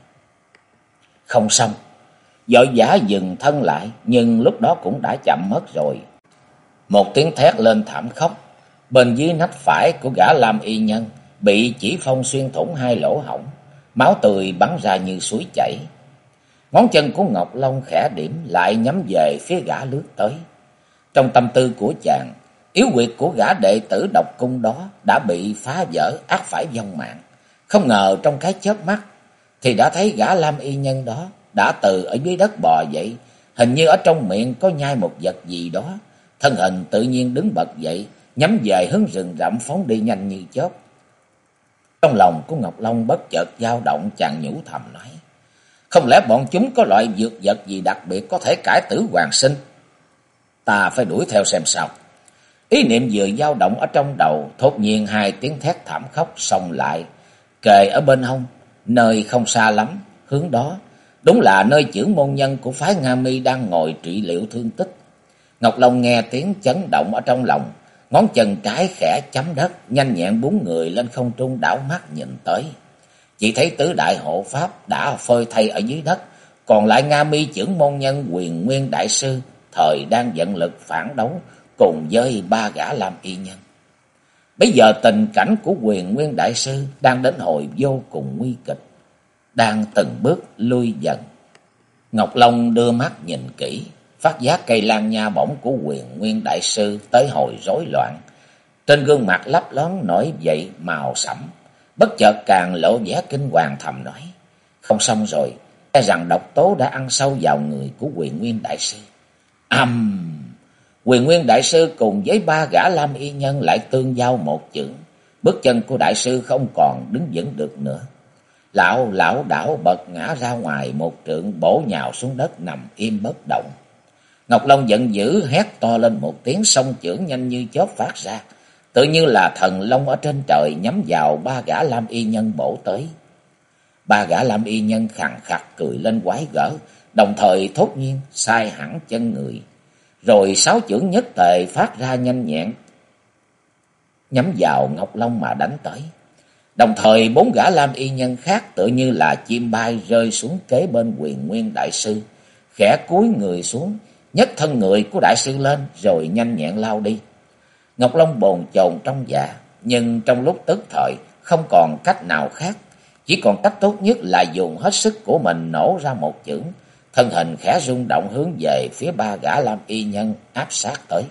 không xong. Vội vã dừng thân lại, nhưng lúc đó cũng đã chậm mất rồi. Một tiếng thét lên thảm khốc, bên dưới nách phải của gã Lam Y Nhân bị chỉ phong xuyên thủng hai lỗ hổng, máu tươi bắn ra như suối chảy. Ngón chân của Ngọc Long khẽ điểm lại nhắm về phía gã lướt tới. Trong tâm tư của chàng, Yếu quyệt của gã đệ tử độc cung đó đã bị phá vỡ, ắt phải vong mạng. Không ngờ trong cái chớp mắt thì đã thấy gã lam y nhân đó đã từ ở dưới đất bò dậy, hình như ở trong miệng có nhai một vật gì đó. Thân hình tự nhiên đứng bật dậy, nhắm về hướng rừng rậm phóng đi nhanh như chớp. Trong lòng của Ngọc Long bất chợt dao động, chàng nhủ thầm nói: không lẽ bọn chúng có loại dược vật gì đặc biệt có thể cải tử hoàn sinh? Ta phải đuổi theo xem sao. Ý niệm vừa dao động ở trong đầu, thốt nhiên hai tiếng thét thảm khóc xông lại, kề ở bên hông, nơi không xa lắm, hướng đó đúng là nơi chưởng môn nhân của phái Nga Mi đang ngồi trị liệu thương tích. Ngọc Long nghe tiếng chấn động ở trong lòng, ngón chân trái khẽ chấm đất, nhanh nhẹn búng người lên không trung, đảo mắt nhìn tới. Chỉ thấy tứ đại hộ pháp đã phơi thây ở dưới đất, còn lại Nga Mi chưởng môn nhân Huyền Nguyên đại sư thời đang vận lực phản đấu cùng với ba gã lam y nhân. Bây giờ tình cảnh của Huyền Nguyên đại sư đang đến hồi vô cùng nguy kịch, đang từng bước lui dần. Ngọc Long đưa mắt nhìn kỹ, phát giác cây lan nha bổng của Huyền Nguyên đại sư tới hồi rối loạn. Trên gương mặt lấp lón nổi dậy màu sẫm, bất chợt càng lộ vẻ kinh hoàng, thầm nói: không xong rồi, e rằng độc tố đã ăn sâu vào người của Huyền Nguyên đại sư. Huyền Nguyên đại sư cùng với ba gã lam y nhân lại tương giao một chưởng, bước chân của đại sư không còn đứng vững được nữa. Lão đảo bật ngã ra ngoài một trượng, bổ nhào xuống đất nằm im bất động. Ngọc Long giận dữ hét to lên một tiếng, song chưởng nhanh như chớp phát ra, tự như là thần long ở trên trời, nhắm vào ba gã lam y nhân bổ tới. Ba gã lam y nhân khàn khặt cười lên quái gở, đồng thời thốt nhiên sai hẳn chân người, rồi sáu chưởng nhất tề phát ra nhanh nhẹn, nhắm vào Ngọc Long mà đánh tới. Đồng thời bốn gã lam y nhân khác tự như là chim bay rơi xuống kế bên Huyền Nguyên đại sư, khẽ cúi người xuống, nhấc thân người của đại sư lên rồi nhanh nhẹn lao đi. Ngọc Long bồn chồn trong dạ, nhưng trong lúc tức thời không còn cách nào khác, chỉ còn cách tốt nhất là dùng hết sức của mình nổ ra một chưởng, thân hình khẽ rung động hướng về phía ba gã lam y nhân áp sát tới.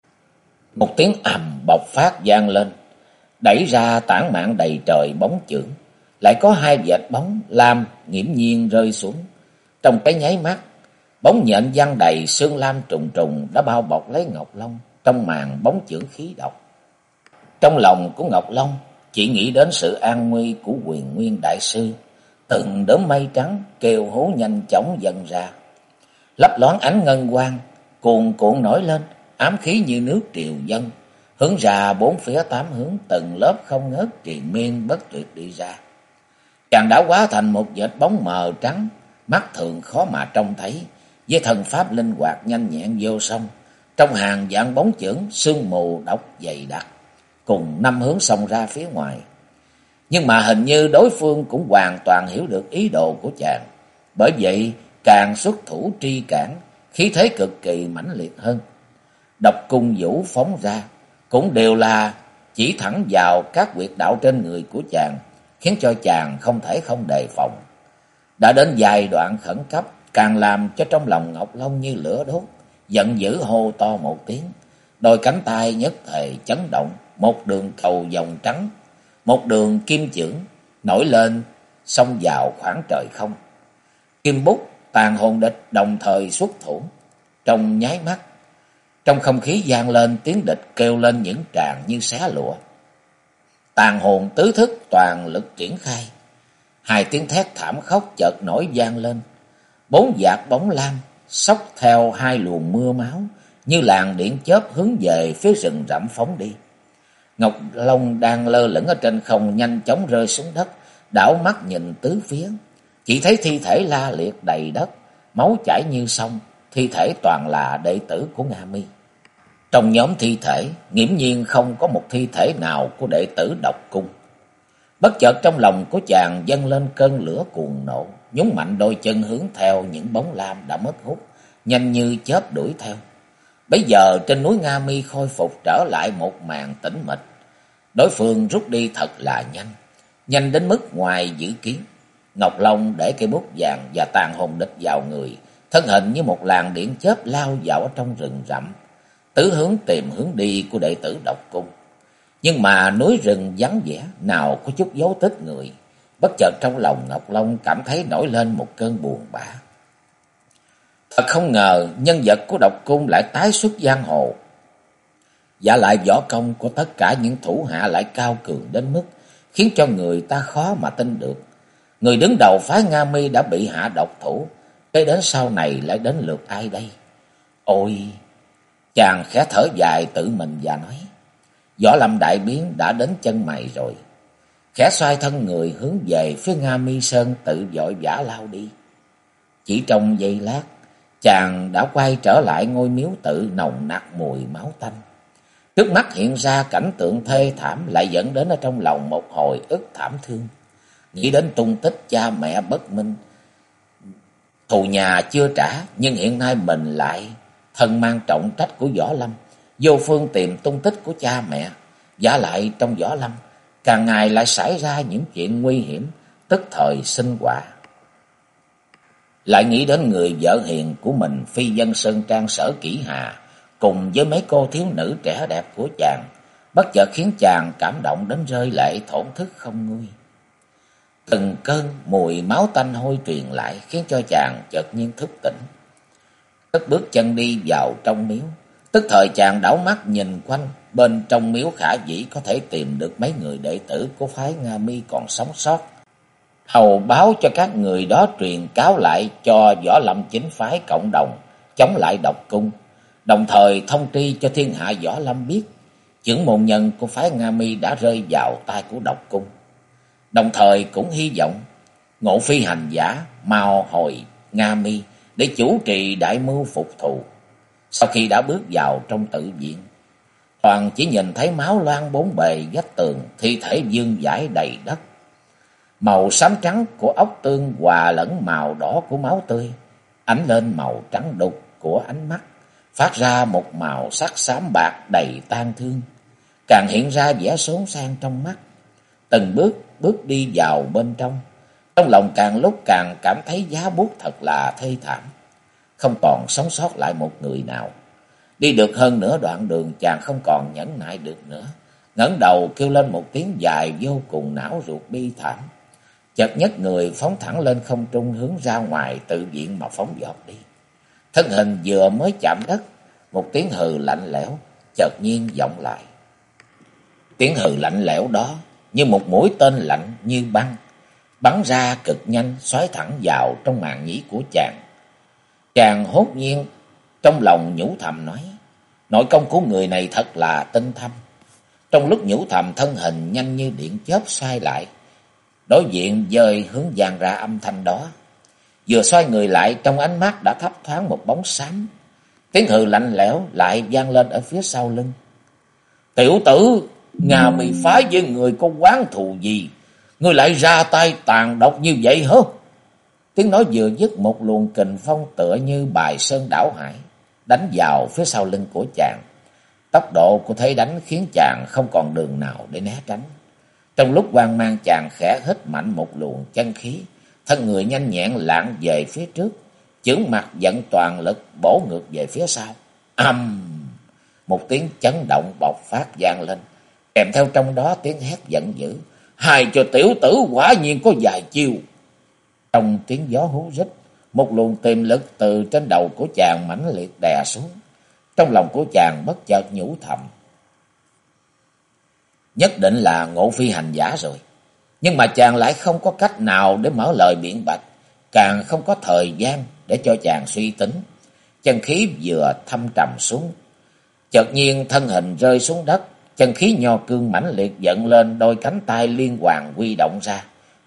Một tiếng ầm bộc phát vang lên, đẩy ra tản mạn đầy trời bóng chưởng, lại có hai vệt bóng lam nghiễm nhiên rơi xuống. Trong cái nháy mắt, bóng nhện văng đầy xương lam trùng trùng đã bao bọc lấy Ngọc Long trong màn bóng chưởng khí độc. Trong lòng của Ngọc Long chỉ nghĩ đến sự an nguy của Huyền Nguyên đại sư, từng đốm mây trắng kêu hú nhanh chóng dần ra, lấp loáng ánh ngân quang cuồn cuộn nổi lên, ám khí như nước triều dâng, hướng ra bốn phía tám hướng, từng lớp không ngớt triền miên bất tuyệt đi ra. Chàng đã hóa thành một vệt bóng mờ trắng, mắt thường khó mà trông thấy, với thần pháp linh hoạt nhanh nhẹn vô song. Trong hàng vạn bóng chưởng, sương mù độc dày đặc, cùng năm hướng xông ra phía ngoài. Nhưng mà hình như đối phương cũng hoàn toàn hiểu được ý đồ của chàng, bởi vậy càng xuất thủ tri cản, khí thế cực kỳ mãnh liệt hơn. Độc cung vũ phóng ra cũng đều là chỉ thẳng vào các huyệt đạo trên người của chàng, khiến cho chàng không thể không đề phòng. Đã đến giai đoạn khẩn cấp, càng làm cho trong lòng Ngọc Long như lửa đốt, giận dữ hô to một tiếng, đôi cánh tay nhất thời chấn động, một đường cầu vòng trắng, một đường kim chưởng nổi lên xông vào khoảng trời không. Kim bút, tàn hồn địch đồng thời xuất thủ. Trong nháy mắt, trong không khí vang lên tiếng địch kêu lên những tràng như xé lụa. Tàn hồn tứ thức toàn lực triển khai. Hai tiếng thét thảm khóc chợt nổi vang lên. Bốn vạt bóng lam xốc theo hai luồng mưa máu, như làn điện chớp hướng về phía rừng rậm phóng đi. Ngọc Long đang lơ lửng ở trên không nhanh chóng rơi xuống đất, đảo mắt nhìn tứ phía, chỉ thấy thi thể la liệt đầy đất, máu chảy như sông, thi thể toàn là đệ tử của Nga Mi. Trong nhóm thi thể, nghiễm nhiên không có một thi thể nào của đệ tử độc cung. Bất chợt trong lòng của chàng dâng lên cơn lửa cuồng nộ, nhún mạnh đôi chân hướng theo những bóng lam đã mất hút, nhanh như chớp đuổi theo. Bấy giờ trên núi Nga Mi khôi phục trở lại một màn tĩnh mịch. Đối phương rút đi thật là nhanh, nhanh đến mức ngoài dự kiến. Ngọc Long để cây bút vàng và tàn hồn địch vào người, thân hình như một làn điện chớp lao vào ở trong rừng rậm. tứ hướng tìm hướng đi của đệ tử Độc Cung. Nhưng mà núi rừng vắng vẻ, nào có chút dấu tích người. Bất chợt trong lòng Ngọc Long cảm thấy nổi lên một cơn buồn bã. Thật không ngờ nhân vật của Độc Cung lại tái xuất giang hồ. Và lại võ công của tất cả những thủ hạ lại cao cường đến mức khiến cho người ta khó mà tin được. Người đứng đầu phái Nga Mi đã bị hạ độc thủ, cái đến sau này lại đến lượt ai đây? Ôi! Chàng khẽ thở dài tự mình và nói, võ lâm đại biến đã đến chân mày rồi. Khẽ xoay thân người hướng về phía Nga Mi Sơn tự vội vã lao đi. Chỉ trong giây lát, chàng đã quay trở lại ngôi miếu tự nồng nặc mùi máu tanh. Trước mắt hiện ra cảnh tượng thê thảm, lại dẫn đến ở trong lòng một hồi ức thảm thương. Nghĩ đến tung tích cha mẹ bất minh, thù nhà chưa trả, nhưng hiện nay mình lại thân mang trọng trách của võ lâm, vô phương tìm tung tích của cha mẹ. Vả lại trong võ lâm càng ngày lại xảy ra những chuyện nguy hiểm, tức thời sinh họa. Lại nghĩ đến người vợ hiền của mình, phi dân Sơn Trang Sở Kỷ Hà, cùng với mấy cô thiếu nữ trẻ đẹp của chàng, bất chợt khiến chàng cảm động đến rơi lệ thổn thức không nguôi. Từng cơn mùi máu tanh hôi truyền lại khiến cho chàng chợt nhiên thức tỉnh. Cất bước chân đi vào trong miếu, tức thời chàng đảo mắt nhìn quanh, bên trong miếu khả dĩ có thể tìm được mấy người đệ tử của phái Nga Mi còn sống sót. Hầu báo cho các người đó truyền cáo lại cho võ lâm chính phái cộng đồng chống lại Độc Cung, đồng thời thông tri cho thiên hạ võ lâm biết chưởng môn nhân của phái Nga Mi đã rơi vào tay của Độc Cung. Đồng thời cũng hy vọng Ngộ Phi hành giả mau hồi Nga Mi để chủ trì đại mưu phục thù. Sau khi đã bước vào trong tự viện, toàn chỉ nhìn thấy máu loang bốn bề vách tường, thi thể vương vãi đầy đất. Màu xám trắng của ốc tương hòa lẫn màu đỏ của máu tươi, ánh lên màu trắng đục của ánh mắt, phát ra một màu sắc xám bạc đầy tang thương, càng hiện ra vẻ xốn sang trong mắt. Từng bước đi vào bên trong, trong lòng càng lúc càng cảm thấy giá buốt thật là thê thảm, không còn sống sót lại một người nào. Đi được hơn nửa đoạn đường, chàng không còn nhẫn nại được nữa, ngẩng đầu kêu lên một tiếng dài vô cùng não ruột bi thảm. Chợt nhấc người phóng thẳng lên không trung, hướng ra ngoài tự viện mà phóng vọt đi. Thân hình vừa mới chạm đất, một tiếng hừ lạnh lẽo chợt nhiên vọng lại. Tiếng hừ lạnh lẽo đó như một mũi tên lạnh như băng, bắn ra cực nhanh, xoáy thẳng vào trong màng nhĩ của chàng. Chàng hốt nhiên trong lòng nhủ thầm nói, nội công của người này thật là tinh thâm. Trong lúc nhủ thầm, thân hình nhanh như điện chớp xoay lại, đối diện dời hướng vang ra âm thanh đó. Vừa xoay người lại, trong ánh mắt đã thấp thoáng một bóng xám. Tiếng hừ lạnh lẽo lại vang lên ở phía sau lưng. Tiểu tử, Nga Mi phái với người có oán thù gì, ngươi lại ra tay tàn độc như vậy hả? Tiếng nói vừa dứt, một luồng kình phong tựa như bài sơn đảo hải đánh vào phía sau lưng của chàng. Tốc độ của thế đánh khiến chàng không còn đường nào để né tránh. Trong lúc hoang mang, chàng khẽ hít mạnh một luồng chân khí, thân người nhanh nhẹn lạng về phía trước, chưởng mặt vận toàn lực bổ ngược về phía sau. Một tiếng chấn động bộc phát vang lên, kèm theo trong đó tiếng hét giận dữ. Hai cho tiểu tử quả nhiên có vài chiêu. Trong tiếng gió hú rít, một luồng tiềm lực từ trên đầu của chàng mãnh liệt đè xuống. Trong lòng của chàng bất chợt nhủ thầm, nhất định là Ngộ Phi hành giả rồi. Nhưng mà chàng lại không có cách nào để mở lời biện bạch, càng không có thời gian để cho chàng suy tính. Chân khí vừa thâm trầm xuống, chợt nhiên thân hình rơi xuống đất, chân khí nho cương mãnh liệt dựng lên, đôi cánh tay liên hoàn huy động ra.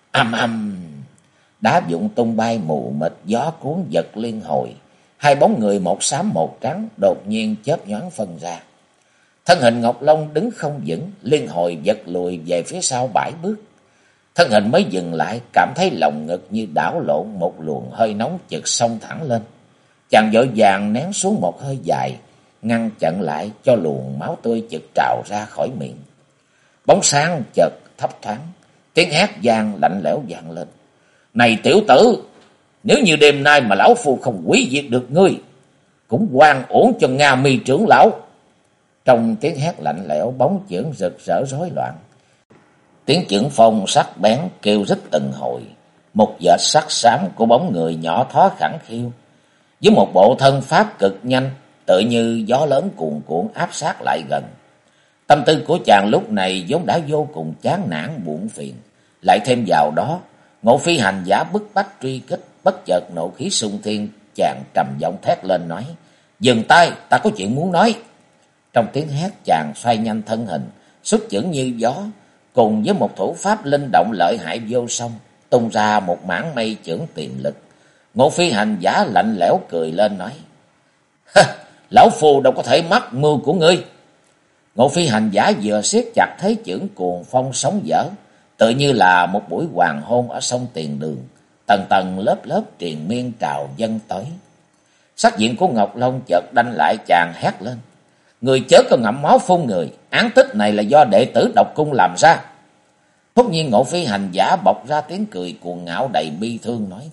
Đá vụn tung bay mù mịt, gió cuốn giật liên hồi. Hai bóng người một xám một trắng đột nhiên chớp nhoáng phân ra. Thân hình Ngọc Long đứng không vững, liên hồi giật lùi về phía sau 7 bước. Thân hình mới dừng lại, cảm thấy lòng ngực như đảo lộn, một luồng hơi nóng chực xông thẳng lên. Chàng vội vàng nén xuống một hơi dài, ngăn chặn lại cho luồng máu tươi chực trào ra khỏi miệng. Bóng sáng chợt thấp thoáng, tiếng hét vang lạnh lẽo vang lên. Này tiểu tử, nếu như đêm nay mà lão phu không hủy diệt được ngươi, cũng oan uổng cho Nga Mi trưởng lão Trong tiếng hét lạnh lẽo, bóng chưởng rực rỡ rối loạn. Tiếng chưởng phong sắc bén kêu rít từng hồi. Một vệt sắc xám của bóng người nhỏ thó khẳng khiu, với một bộ thân pháp cực nhanh, tự như gió lớn cuồn cuộn áp sát lại gần. Tâm tư của chàng lúc này vốn đã vô cùng chán nản buồn phiền, lại thêm vào đó Ngộ Phi hành giả bức bách truy kích, bất chợt nộ khí xung thiên, chàng trầm giọng thét lên nói: "Dừng tay, ta có chuyện muốn nói." Trong tiếng hét, chàng xoay nhanh thân hình, xuất chưởng như gió, cùng với một thủ pháp linh động lợi hại vô song, tung ra một mảng mây chưởng tiềm lực. Ngộ Phi hành giả lạnh lẽo cười lên nói: "Lão phù đâu có thể mắc mưu của ngươi." Ngộ Phi hành giả vừa siết chặt thế chưởng, cuồng phong sóng dở, tự như là một buổi hoàng hôn ở sông Tiền Đường, tầng tầng lớp lớp triền miên trào dâng tới. Sắc diện của Ngọc Long chợt đanh lại, chàng hét lên: "Người chớ có ngậm máu phun người, án tích này là do đệ tử Độc Cung làm ra." Thốt nhiên Ngộ Phi hành giả bộc ra tiếng cười cuồng ngạo đầy bi thương nói: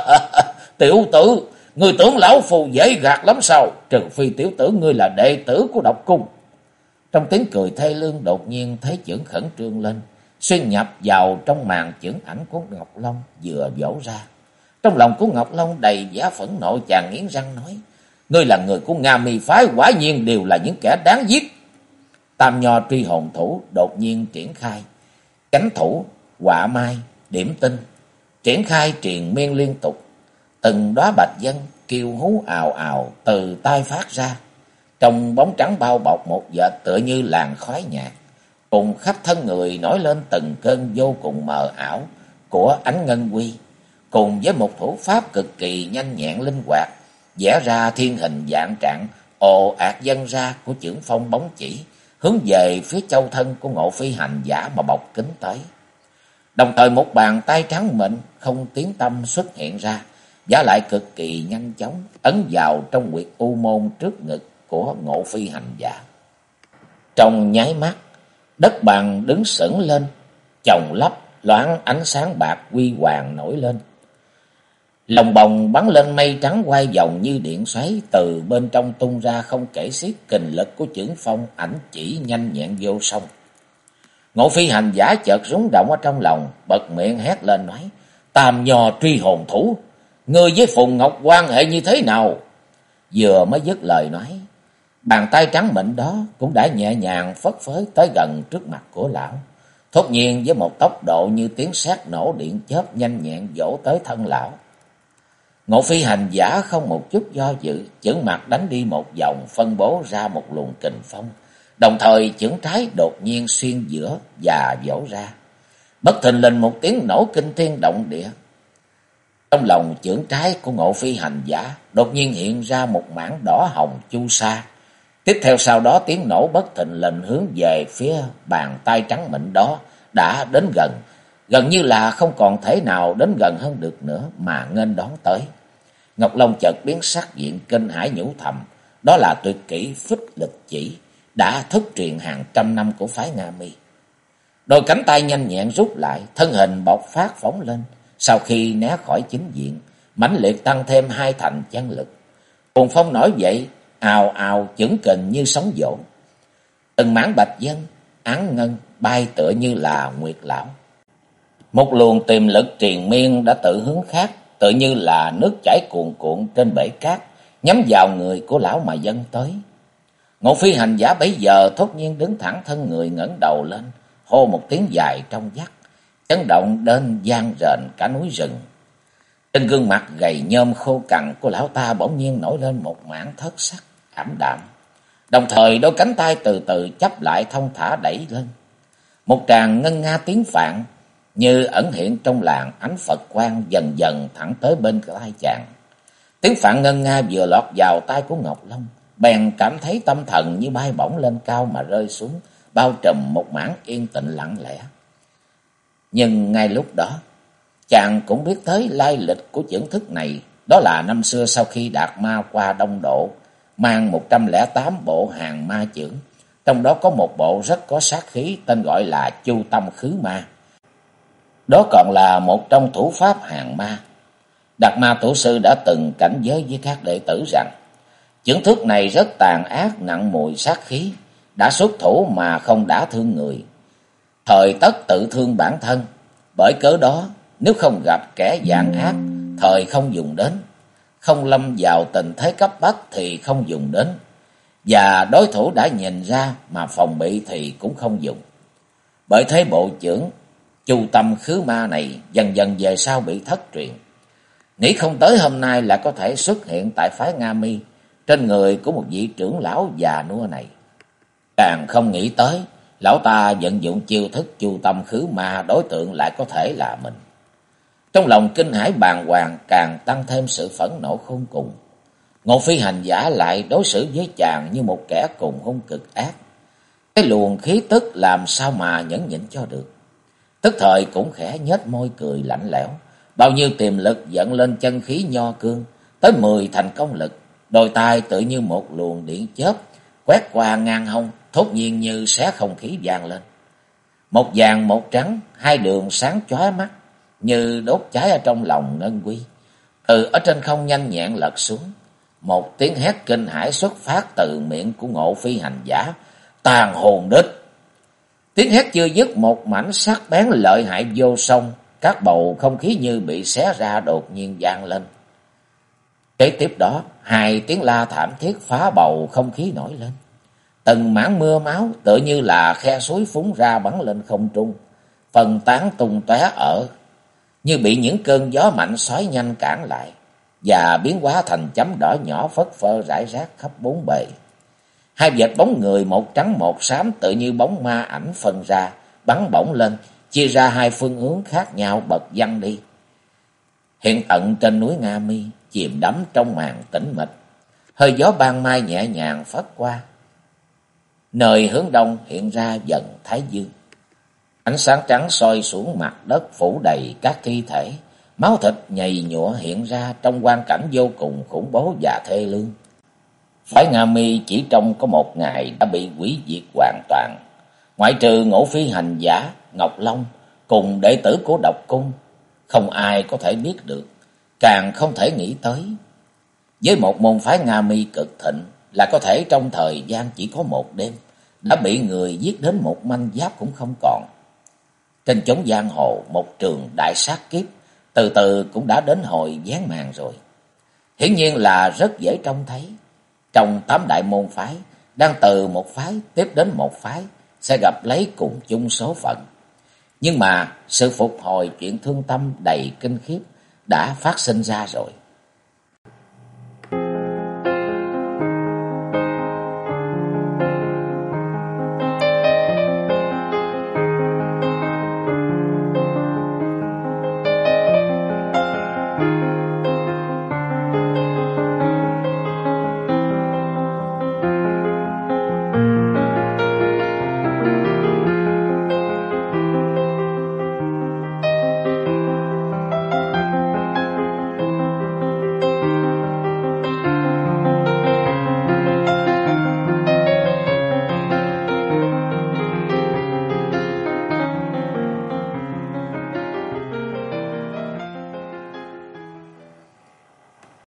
"Tiểu tử, ngươi tưởng lão phù dễ gạt lắm sao? Trừ phi tiểu tử ngươi là đệ tử của Độc Cung." Trong tiếng cười thê lương, đột nhiên thế chưởng khẩn trương lên, xuyên nhập vào trong màn chưởng ảnh của Ngọc Long vừa vỗ ra. Trong lòng của Ngọc Long đầy vẻ phẫn nộ, chàng nghiến răng nói: "Ngươi là người của Nga Mi phái, quả nhiên đều là những kẻ đáng giết." Tam Nho truy hồn thủ đột nhiên triển khai, cánh thủ, quạ mai, điểm tinh, triển khai triền miên liên tục. Từng đóa bạch vân kêu hú ào ào từ tai phát ra, trong bóng trắng bao bọc một vệt tựa như làn khói nhạt, cùng khắp thân người nổi lên từng cơn vô cùng mờ ảo của ánh ngân quy, cùng với một thủ pháp cực kỳ nhanh nhẹn linh hoạt, vẽ ra thiên hình vạn trạng ồ ạt dâng ra của chưởng phong bóng chỉ, hướng về phía châu thân của Ngộ Phi hành giả mà bọc kín tới. Đồng thời một bàn tay trắng mịn không tiếng tăm xuất hiện ra, giả lại cực kỳ nhanh chóng ấn vào trong huyệt u môn trước ngực của Ngộ Phi hành giả. Trong nháy mắt, đất bằng đứng sững lên, chồng lấp loáng ánh sáng bạc huy hoàng nổi lên. Lòng bồng bắn lên mây trắng quay vòng như điện xoáy, từ bên trong tung ra không kể xiết kình lực của chưởng phong ảnh chỉ nhanh nhẹn vô song. Ngộ Phi hành giả chợt rúng động ở trong lòng, bật miệng hét lên nói: "Tam Nho truy hồn thủ, ngươi với Phùng Ngọc quan hệ như thế nào?" Vừa mới dứt lời nói, bàn tay trắng mịn đó cũng đã nhẹ nhàng phất phới tới gần trước mặt của lão. Thốt nhiên với một tốc độ như tiếng sét nổ điện chớp nhanh nhẹn vỗ tới thân lão. Ngộ Phi hành giả không một chút do dự, chưởng mặt đánh đi một vòng, phân bố ra một luồng kình phong, đồng thời chưởng trái đột nhiên xuyên giữa và vỗ ra. Bất thình lình một tiếng nổ kinh thiên động địa. Trong lòng chưởng trái của Ngộ Phi hành giả đột nhiên hiện ra một mảng đỏ hồng chu sa. Tiếp theo sau đó tiếng nổ bất thình lình hướng về phía bàn tay trắng mịn đó đã đến gần, gần như là không còn thể nào đến gần hơn được nữa mà nghênh đón tới. Ngọc Long chợt biến sắc diện, kinh hãi nhủ thầm, đó là tuyệt kỹ Phích Lịch Chỉ, đã thất truyền hàng trăm năm của phái Nga Mi. Đôi cánh tay nhanh nhẹn rút lại, thân hình bộc phát phóng lên, sau khi né khỏi chính diện, mãnh liệt tăng thêm hai thành chân lực. Cuồng phong nổi dậy, ào ào chưởng kình như sóng vỗ. Từng mảng bạch vân, áng ngân bay tựa như là nguyệt lão. Một luồng tiềm lực triền miên đã tự hướng khác, tự như là nước chảy cuồn cuộn trên bể cát, nhắm vào người của lão mà dâng tới. Ngộ Phi hành giả bấy giờ thốt nhiên đứng thẳng thân người, ngẩng đầu lên, hô một tiếng dài trong vắt, chấn động đến vang rền cả núi rừng. Trên gương mặt gầy nhôm khô cằn của lão ta bỗng nhiên nổi lên một mảng thất sắc ảm đạm, đồng thời đôi cánh tay từ từ chắp lại thong thả đẩy lên. Một tràng ngân nga tiếng Phạn như ẩn hiện trong làn ánh Phật quang dần dần thẳng tới bên tai chàng. Tiếng Phạn ngân nga vừa lọt vào tai của Ngọc Long, bèn cảm thấy tâm thần như bay bổng lên cao mà rơi xuống, bao trùm một mảng yên tĩnh lặng lẽ. Nhưng ngay lúc đó, chàng cũng biết tới lai lịch của chưởng thức này. Đó là năm xưa sau khi Đạt Ma qua Đông Độ, mang 108 bộ hàng ma chưởng, trong đó có một bộ rất có sát khí, tên gọi là Chu Tâm Khứ Ma. Đó còn là một trong thủ pháp hàng ma. Đạt Ma tổ sư đã từng cảnh giới với các đệ tử rằng chưởng thức này rất tàn ác, nặng mùi sát khí, đã xuất thủ mà không đả thương người, thời tất tự thương bản thân. Bởi cớ đó, nếu không gặp kẻ gian ác, thời không dùng đến, không lâm vào tình thế cấp bách thì không dùng đến, và đối thủ đã nhìn ra mà phòng bị thì cũng không dùng. Bởi thế bộ trưởng Chu Tâm Khứ Ma này dần dần về sau bị thất truyền. Nghĩ không tới hôm nay là có thể xuất hiện tại phái Nga Mi trên người của một vị trưởng lão già nua này. Càng không nghĩ tới, lão ta vận dụng chiêu thức Chu Tâm Khứ Ma, đối tượng lại có thể là mình. Trong lòng kinh hãi bàng hoàng, càng tăng thêm sự phẫn nộ khôn cùng. Ngộ Phi hành giả lại đối xử với chàng như một kẻ cùng hung cực ác. Cái luồng khí tức làm sao mà nhẫn nhịn cho được. Tức thời cũng khẽ nhếch môi cười lạnh lẽo. Bao nhiêu tiềm lực dẫn lên chân khí nho cương, tới 10 thành công lực. Đôi tay tự như một luồng điện chớp, quét qua ngang hông, thốt nhiên như xé không khí vang lên. Một vàng một trắng, hai đường sáng chói mắt, như đốt cháy ở trong lòng ngân quy. Từ ở trên không nhanh nhẹn lật xuống. Một tiếng hét kinh hãi xuất phát từ miệng của Ngộ Phi hành giả. Tàn hồn đích! Tiếng hét chưa dứt, một mảnh sắc bén lợi hại vô song, các bầu không khí như bị xé ra đột nhiên vang lên. Kế tiếp đó, hai tiếng la thảm thiết phá bầu không khí nổi lên. Từng mảng mưa máu tựa như là khe suối phúng ra bắn lên không trung, phân tán tung tóe ở, như bị những cơn gió mạnh xoáy nhanh cản lại, và biến hóa thành chấm đỏ nhỏ phất phơ rải rác khắp bốn bề. Hai vệt bóng người một trắng một xám tự như bóng ma ảnh phân ra, bắn bổng lên, chia ra hai phương hướng khác nhau bật văng đi. Hiện tận trên núi Nga Mi chìm đắm trong màn tĩnh mịch, hơi gió ban mai nhẹ nhàng phất qua. Nơi hướng đông hiện ra dần thái dương. Ánh sáng trắng soi xuống mặt đất phủ đầy các thi thể, máu thịt nhầy nhụa hiện ra trong quang cảnh vô cùng khủng bố và thê lương. Phái Nga Mi chỉ trong có một ngày đã bị hủy diệt hoàn toàn. Ngoại trừ Ngộ Phi hành giả, Ngọc Long cùng đệ tử của Độc Cung, không ai có thể biết được, càng không thể nghĩ tới. Với một môn phái Nga Mi cực thịnh là có thể trong thời gian chỉ có một đêm đã bị người giết đến một manh giáp cũng không còn. Trên chốn giang hồ, một trường đại sát kiếp từ từ cũng đã đến hồi giáng màn rồi. Hiển nhiên là rất dễ trông thấy. Trong 8 đại môn phái, đang từ một phái tiếp đến một phái sẽ gặp lấy cùng chung số phận. Nhưng mà sự phục hồi chuyện thương tâm đầy kinh khiếp đã phát sinh ra rồi.